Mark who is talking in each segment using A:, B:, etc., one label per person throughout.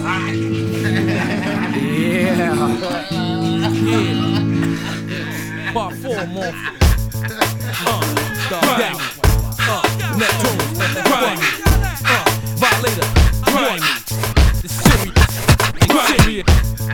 A: Yeah. Part 4, motherfucker. Down. Neptune. Grimy. Violator. Grimy. The serious. Serious.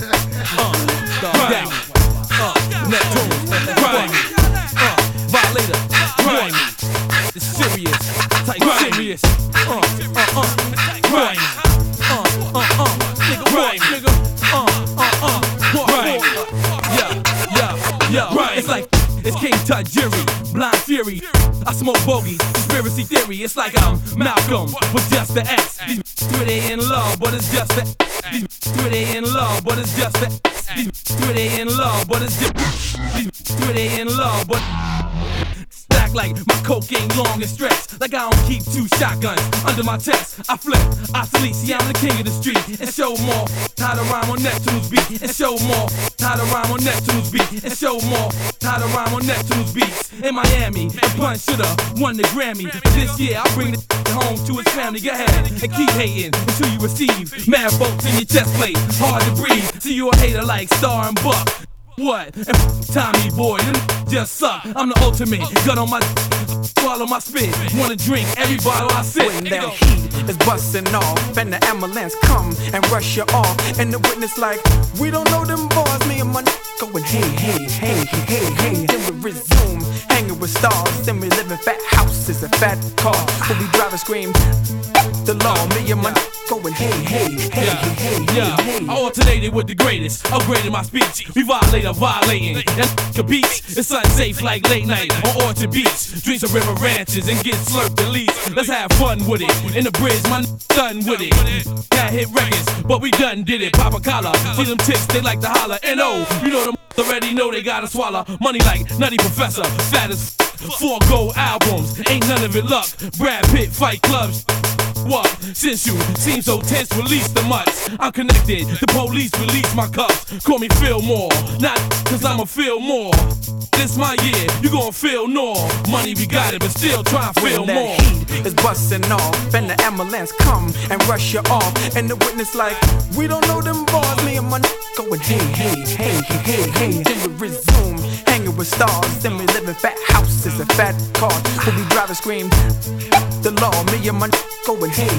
A: Down. Neptune. Grimy. Violator. Grimy. The serious. Type serious. Grimy. Nigga, nigga. Yeah. It's like it's King Tut Jerry, Blind Fury. I smoke bogey, conspiracy theory. It's like I'm Malcolm with just the S. These they in love, but it's just the. These they in love, but it's just the. These they in love, but it's just. These they in love, but. Act like my coke ain't long and stretched. Like I don't keep 2 shotguns under my chest. I flip, obsolete, see I'm the king of the street. And show more how to rhyme on Neptune's beat. And show more how to rhyme on Neptune's beat. And show more how to rhyme on Neptune's beats. In Miami, and Pun shoulda won the Grammy. But this year I'll bring the home to his family. Go ahead and keep hating until you receive mad bolts in your chest plate. Hard to breathe, see you a hater like Star and Buck. What? And Tommy boy, them just suck. I'm the ultimate, gun on my swallow my spit. Wanna drink every bottle I sip.
B: When that heat is busting off and the ambulance come and rush you off, and the witness like, we don't know them boys. Me and my going hey. Then we resume hanging with stars. Then we live in fat houses and fat cars. When we drive and scream the law. Me and my going hey.
A: I alternated with the greatest, upgraded my speech. We violating. That beach it's unsafe like late night on Orchard Beach. Drinks of river ranches and get slurped at least. Let's have fun with it. In the bridge, my done with it. Got hit records, but we done did it. Pop a collar, see them chicks, they like to holler. N.O. You know them already know they gotta swallow. Money like Nutty Professor, fat as 4 gold albums. Ain't none of it luck. Brad Pitt, Fight Clubs. What? Since you seem so tense, release the mutts. I'm connected, the police release my cuffs. Call me Fillmore, not cause I'ma feel more. This my year, you gon' feel more. Money we got it, but still try and feel
B: when
A: more.
B: That heat is busting off and the ambulance come and rush you off, and the witness like, we don't know them boys. Me and my going hey. Then we resume hanging with stars. Then we live in fat houses and fat cars. When we drive and scream the law. Me and my going hey.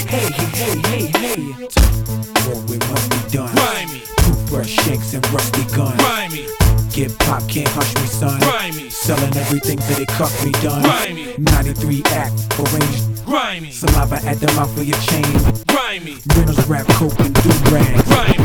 C: Or we must be done.
A: Grimy.
C: Toothbrush shakes and rusty guns.
A: Grimy.
C: Get pop, can't hush me, son.
A: Grimy.
C: Selling everything till they cuff me done.
A: Grimy.
C: 93 act, arranged.
A: Grimy.
C: Saliva at the mouth of your chain.
A: Grimy.
C: Reynolds rap, coke and do-rag.
A: Grimy.